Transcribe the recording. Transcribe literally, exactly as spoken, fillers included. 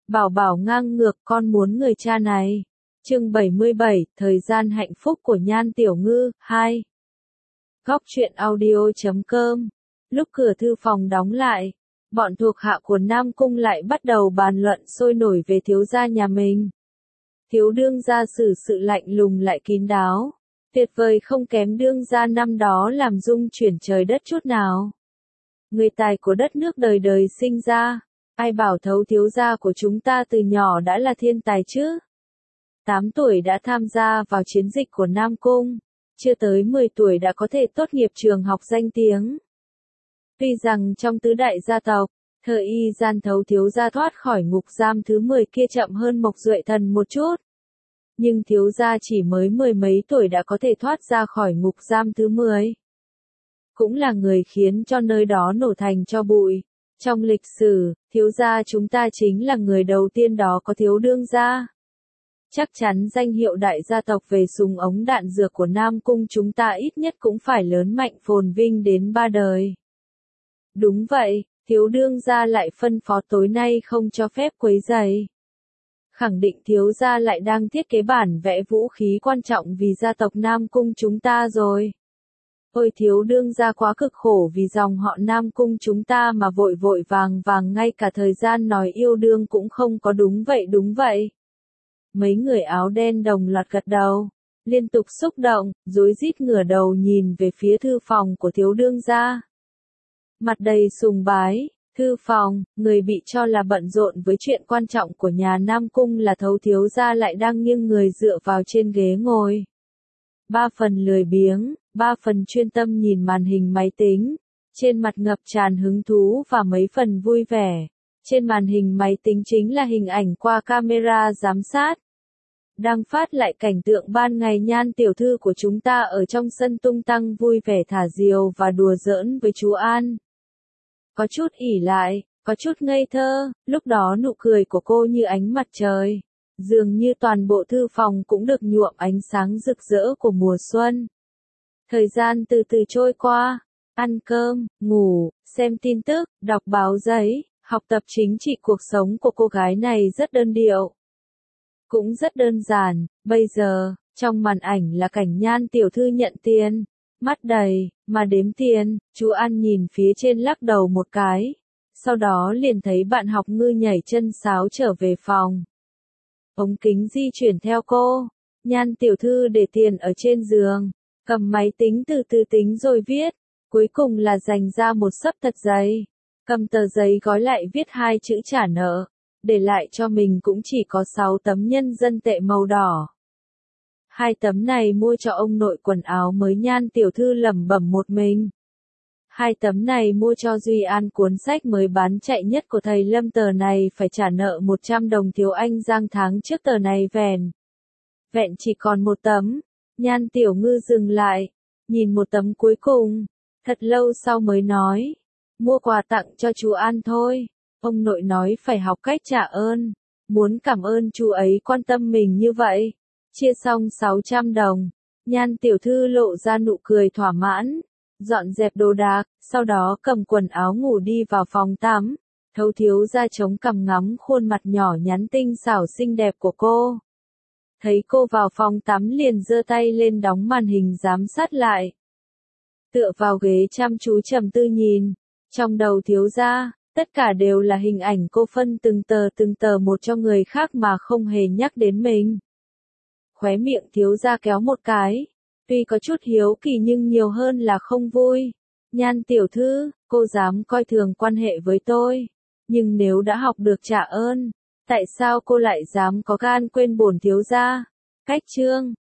Bảo bảo ngang ngược con muốn người cha này. Chương bảy mươi bảy, thời gian hạnh phúc của Nhan Tiểu Ngư, hai. Góc truyện audio chấm com. Lúc cửa thư phòng đóng lại, bọn thuộc hạ của Nam Cung lại bắt đầu bàn luận sôi nổi về thiếu gia nhà mình. Thiếu đương gia xử sự lạnh lùng lại kín đáo, tuyệt vời không kém đương gia năm đó làm rung chuyển trời đất chút nào. Người tài của đất nước đời đời sinh ra, ai bảo thấu thiếu gia của chúng ta từ nhỏ đã là thiên tài chứ? tám tuổi đã tham gia vào chiến dịch của Nam Cung, chưa tới mười tuổi đã có thể tốt nghiệp trường học danh tiếng. Tuy rằng trong tứ đại gia tộc, thời y gian thấu thiếu gia thoát khỏi ngục giam thứ mười kia chậm hơn Mộc Duệ Thần một chút. Nhưng thiếu gia chỉ mới mười mấy tuổi đã có thể thoát ra khỏi ngục giam thứ mười. Cũng là người khiến cho nơi đó nổ thành tro bụi. Trong lịch sử, thiếu gia chúng ta chính là người đầu tiên đó có thiếu đương gia. Chắc chắn danh hiệu đại gia tộc về súng ống đạn dược của Nam Cung chúng ta ít nhất cũng phải lớn mạnh phồn vinh đến ba đời. Đúng vậy, thiếu đương gia lại phân phó tối nay không cho phép quấy rầy. Khẳng định thiếu gia lại đang thiết kế bản vẽ vũ khí quan trọng vì gia tộc Nam Cung chúng ta rồi. Ôi thiếu đương gia quá cực khổ vì dòng họ Nam Cung chúng ta mà vội vội vàng vàng ngay cả thời gian nói yêu đương cũng không có. Đúng vậy đúng vậy. Mấy người áo đen đồng loạt gật đầu, liên tục xúc động, rối rít ngửa đầu nhìn về phía thư phòng của thiếu đương gia. Mặt đầy sùng bái, thư phòng, người bị cho là bận rộn với chuyện quan trọng của nhà Nam Cung là thấu thiếu gia lại đang nghiêng người dựa vào trên ghế ngồi. Ba phần lười biếng, ba phần chuyên tâm nhìn màn hình máy tính, trên mặt ngập tràn hứng thú và mấy phần vui vẻ. Trên màn hình máy tính chính là hình ảnh qua camera giám sát. Đang phát lại cảnh tượng ban ngày Nhan tiểu thư của chúng ta ở trong sân tung tăng vui vẻ thả diều và đùa giỡn với chú An. Có chút ỉ lại, có chút ngây thơ, lúc đó nụ cười của cô như ánh mặt trời. Dường như toàn bộ thư phòng cũng được nhuộm ánh sáng rực rỡ của mùa xuân. Thời gian từ từ trôi qua, ăn cơm, ngủ, xem tin tức, đọc báo giấy, học tập chính trị. Cuộc sống của cô gái này rất đơn điệu. Cũng rất đơn giản, bây giờ, trong màn ảnh là cảnh Nhan tiểu thư nhận tiền, mắt đầy, mà đếm tiền, chú An nhìn phía trên lắc đầu một cái, sau đó liền thấy bạn học Ngư nhảy chân sáo trở về phòng. Ống kính di chuyển theo cô, Nhan tiểu thư để tiền ở trên giường, cầm máy tính từ từ tính rồi viết, cuối cùng là dành ra một xấp thật dày, cầm tờ giấy gói lại viết hai chữ trả nợ, để lại cho mình cũng chỉ có sáu tấm nhân dân tệ màu đỏ. Hai tấm này mua cho ông nội quần áo mới. Nhan tiểu thư lẩm bẩm một mình. Hai tấm này mua cho Duy An cuốn sách mới bán chạy nhất của thầy Lâm, tờ này phải trả nợ một trăm đồng thiếu anh Giang tháng trước, tờ này vẹn. Vẹn chỉ còn một tấm. Nhan tiểu ngư dừng lại, nhìn một tấm cuối cùng, thật lâu sau mới nói, mua quà tặng cho chú An thôi. Ông nội nói phải học cách trả ơn, muốn cảm ơn chú ấy quan tâm mình như vậy. Chia xong sáu trăm đồng, Nhan tiểu thư lộ ra nụ cười thỏa mãn, dọn dẹp đồ đạc, sau đó cầm quần áo ngủ đi vào phòng tắm. Thấu thiếu gia chống cằm ngắm khuôn mặt nhỏ nhắn tinh xảo xinh đẹp của cô. Thấy cô vào phòng tắm liền giơ tay lên đóng màn hình giám sát lại. Tựa vào ghế chăm chú trầm tư nhìn, trong đầu thiếu gia, tất cả đều là hình ảnh cô phân từng tờ từng tờ một cho người khác mà không hề nhắc đến mình. Khóe miệng thiếu gia kéo một cái, tuy có chút hiếu kỳ nhưng nhiều hơn là không vui. Nhan tiểu thư, cô dám coi thường quan hệ với tôi, nhưng nếu đã học được trả ơn, tại sao cô lại dám có gan quên bổn thiếu gia? Cách chương,